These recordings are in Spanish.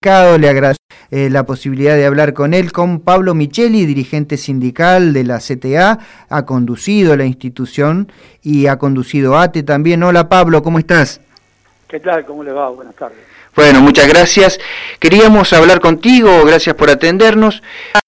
Le agradezco la posibilidad de hablar con él, con Pablo Micheli, dirigente sindical de la CTA, ha conducido la institución y ha conducido ATE también. Hola Pablo, ¿cómo estás? ¿Qué tal? ¿Cómo le va? Buenas tardes. Bueno, muchas gracias. Queríamos hablar contigo, gracias por atendernos.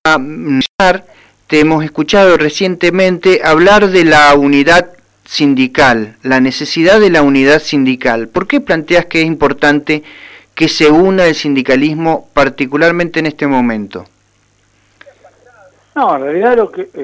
Te hemos escuchado recientemente hablar de la unidad sindical, la necesidad de la unidad sindical. ¿Por qué planteas que es importante que se una el sindicalismo, particularmente en este momento? No, en realidad lo que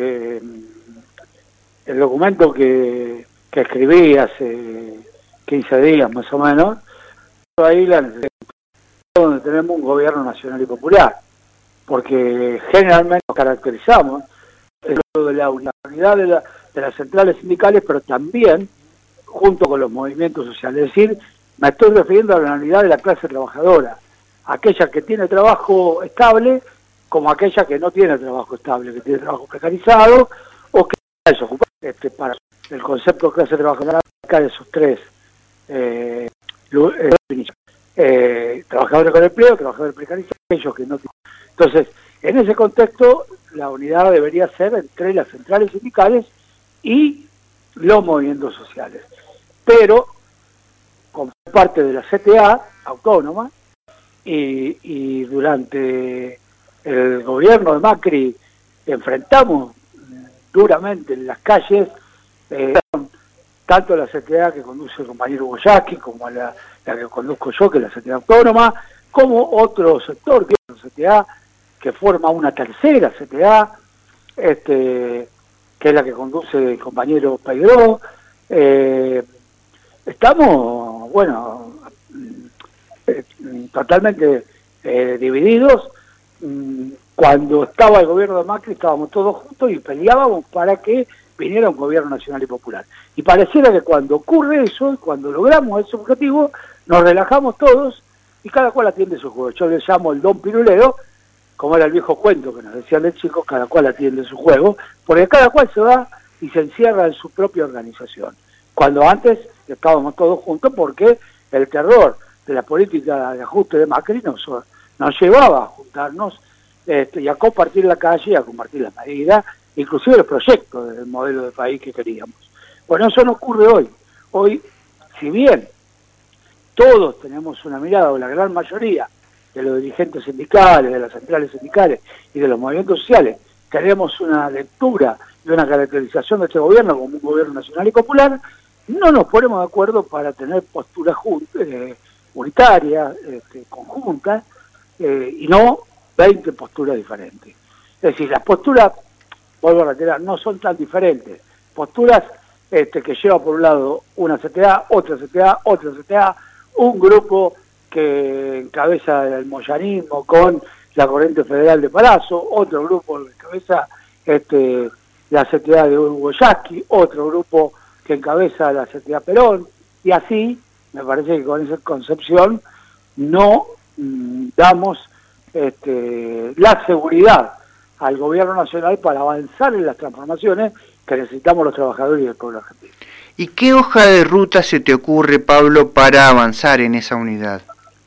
el documento que escribí hace 15 días más o menos, ahí la necesidad donde tenemos un gobierno nacional y popular, porque generalmente nos caracterizamos de la unidad de las centrales sindicales, pero también junto con los movimientos sociales. Es decir, me estoy refiriendo a la unidad de la clase trabajadora, aquella que tiene trabajo estable como aquella que no tiene trabajo estable, que tiene trabajo precarizado o que está desocupada. Para el concepto de clase trabajadora, acá de esos tres trabajadores con empleo, trabajadores precarizados, aquellos que no tienen. Entonces, en ese contexto, la unidad debería ser entre las centrales sindicales y los movimientos sociales. Pero, como parte de la CTA autónoma, y durante el gobierno de Macri enfrentamos duramente en las calles, tanto la CTA que conduce el compañero Boyaski, como la que conduzco yo, que es la CTA autónoma, como otro sector, que es la CTA, que forma una tercera CTA, que es la que conduce el compañero Peiró. Estamos, bueno, totalmente divididos. Cuando estaba el gobierno de Macri estábamos todos juntos y peleábamos para que viniera un gobierno nacional y popular. Y pareciera que cuando ocurre eso, cuando logramos ese objetivo, nos relajamos todos y cada cual atiende su juego. Yo le llamo el don pirulero, como era el viejo cuento que nos decían de chicos, cada cual atiende su juego, porque cada cual se va y se encierra en su propia organización. Cuando antes estábamos todos juntos porque el terror de la política de ajuste de Macri nos llevaba a juntarnos y a compartir la calle, a compartir las medidas, inclusive los proyectos del modelo de país que queríamos. Bueno, eso no ocurre hoy. Hoy, si bien todos tenemos una mirada, o la gran mayoría de los dirigentes sindicales, de las centrales sindicales y de los movimientos sociales, tenemos una lectura y una caracterización de este gobierno como un gobierno nacional y popular, no nos ponemos de acuerdo para tener posturas unitarias, conjuntas, y no 20 posturas diferentes. Es decir, las posturas, vuelvo a reiterar, no son tan diferentes. Posturas que lleva por un lado una CTA, otra CTA, otra CTA, un grupo que encabeza el moyanismo con la corriente federal de Palazzo, otro grupo que encabeza la CTA de Boyaski, otro grupo que encabeza la CTA Perón, y así, me parece que con esa concepción no damos la seguridad al gobierno nacional para avanzar en las transformaciones que necesitamos los trabajadores y el pueblo argentino. ¿Y qué hoja de ruta se te ocurre, Pablo, para avanzar en esa unidad?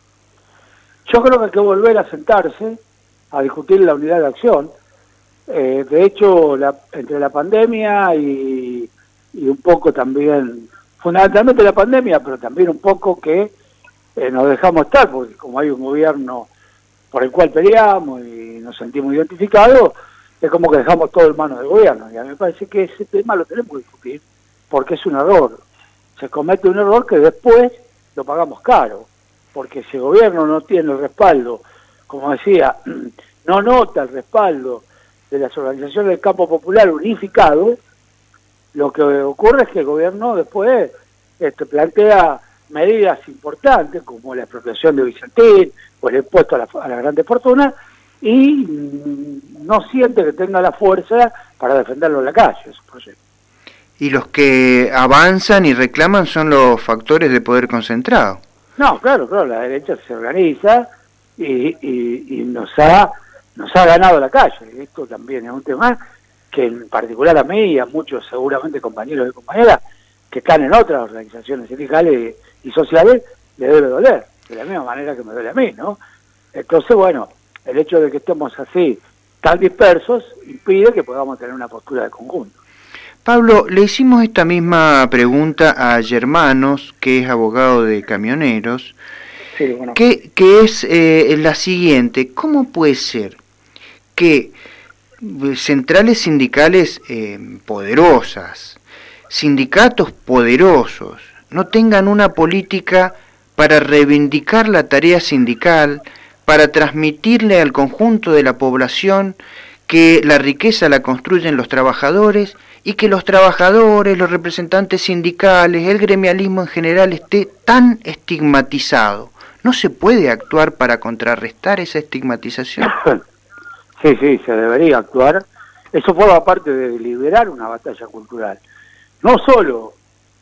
Yo creo que hay que volver a sentarse a discutir la unidad de acción. De hecho, entre la pandemia y un poco también, fundamentalmente la pandemia, pero también un poco que nos dejamos estar, porque como hay un gobierno por el cual peleamos y nos sentimos identificados, es como que dejamos todo en manos del gobierno. Y a mí me parece que ese tema lo tenemos que discutir, porque es un error. Se comete un error que después lo pagamos caro, porque si el gobierno no tiene el respaldo, como decía, no nota el respaldo de las organizaciones del campo popular unificado, lo que ocurre es que el gobierno después plantea medidas importantes como la expropiación de Vicentín o el impuesto a las grandes fortunas y no siente que tenga la fuerza para defenderlo en la calle, esos proyectos. Y los que avanzan y reclaman son los factores de poder concentrado. No, claro, la derecha se organiza y nos ha ganado la calle. Esto también es un tema que en particular a mí y a muchos seguramente compañeros y compañeras que están en otras organizaciones sindicales y sociales, le debe doler, de la misma manera que me duele a mí, ¿no? Entonces, bueno, el hecho de que estemos así, tan dispersos, impide que podamos tener una postura de conjunto. Pablo, le hicimos esta misma pregunta a Germanos, que es abogado de camioneros, Sí, bueno. que es la siguiente: ¿cómo puede ser que centrales sindicales poderosas, sindicatos poderosos, no tengan una política para reivindicar la tarea sindical, para transmitirle al conjunto de la población que la riqueza la construyen los trabajadores y que los trabajadores, los representantes sindicales, el gremialismo en general esté tan estigmatizado? ¿No se puede actuar para contrarrestar esa estigmatización? Sí, se debería actuar. Eso forma parte de liberar una batalla cultural. No solo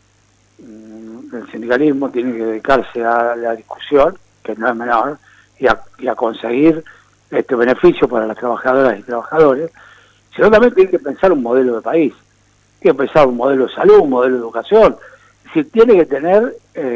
el sindicalismo tiene que dedicarse a la discusión, que no es menor, y a conseguir beneficio para las trabajadoras y trabajadores, sino también tiene que pensar un modelo de país, tiene que pensar un modelo de salud, un modelo de educación. Es decir, tiene que tener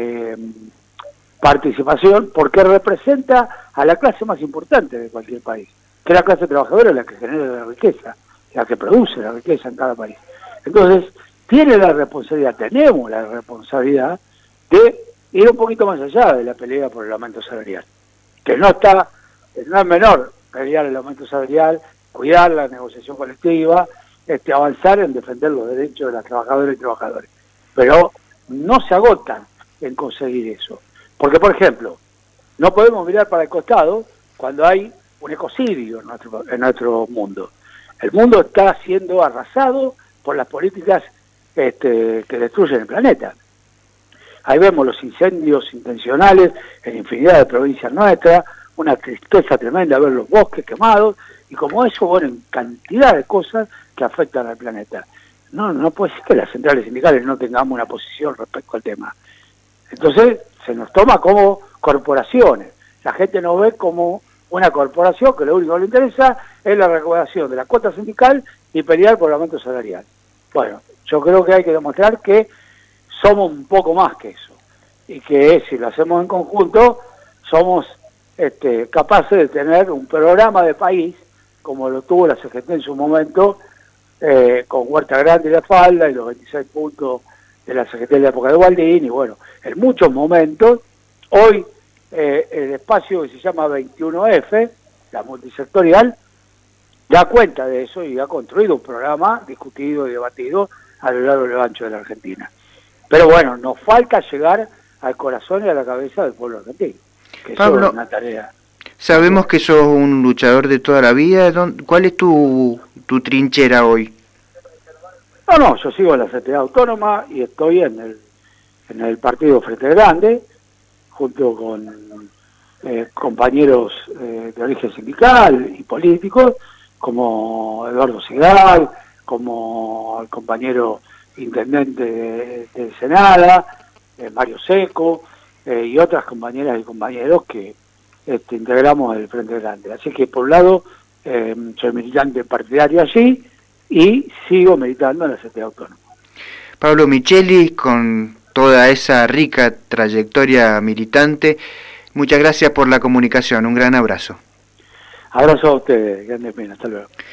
participación, porque representa a la clase más importante de cualquier país, que es la clase trabajadora, la que genera la riqueza, la que produce la riqueza en cada país. Entonces, tiene la responsabilidad, tenemos la responsabilidad de ir un poquito más allá de la pelea por el aumento salarial, que no es menor pelear el aumento salarial, cuidar la negociación colectiva, avanzar en defender los derechos de las trabajadoras y trabajadores, pero no se agotan en conseguir eso, porque por ejemplo, no podemos mirar para el costado cuando hay un ecocidio en nuestro mundo. El mundo está siendo arrasado por las políticas que destruyen el planeta. Ahí vemos los incendios intencionales en infinidad de provincias nuestras, una tristeza tremenda ver los bosques quemados, y como eso, bueno, en cantidad de cosas que afectan al planeta. No puede ser que las centrales sindicales no tengamos una posición respecto al tema. Entonces, se nos toma como corporaciones. La gente nos ve como una corporación que lo único que le interesa es la recaudación de la cuota sindical y pelear por el aumento salarial. Bueno, yo creo que hay que demostrar que somos un poco más que eso, y que si lo hacemos en conjunto, somos capaces de tener un programa de país, como lo tuvo la CGT en su momento, con Huerta Grande y La Falda, y los 26 puntos de la CGT de la época de Gualdín, y bueno, en muchos momentos. Hoy el espacio que se llama 21F, la multisectorial, da cuenta de eso y ha construido un programa discutido y debatido a lo largo y lo ancho de la Argentina. Pero bueno, nos falta llegar al corazón y a la cabeza del pueblo argentino, que Pablo, es una tarea. sabemos que sos un luchador de toda la vida. ¿Cuál es tu trinchera hoy? No, yo sigo en la CTA Autónoma y estoy en el partido Frente Grande, junto con compañeros de origen sindical y políticos, como Eduardo Sigal, como el compañero intendente de Ensenada, Mario Seco, y otras compañeras y compañeros que integramos el Frente Grande. Así que por un lado soy militante partidario allí y sigo militando en la CTA Autónoma. Pablo Micheli, con toda esa rica trayectoria militante, muchas gracias por la comunicación, un gran abrazo. Abrazo a ustedes, grande pena, hasta luego.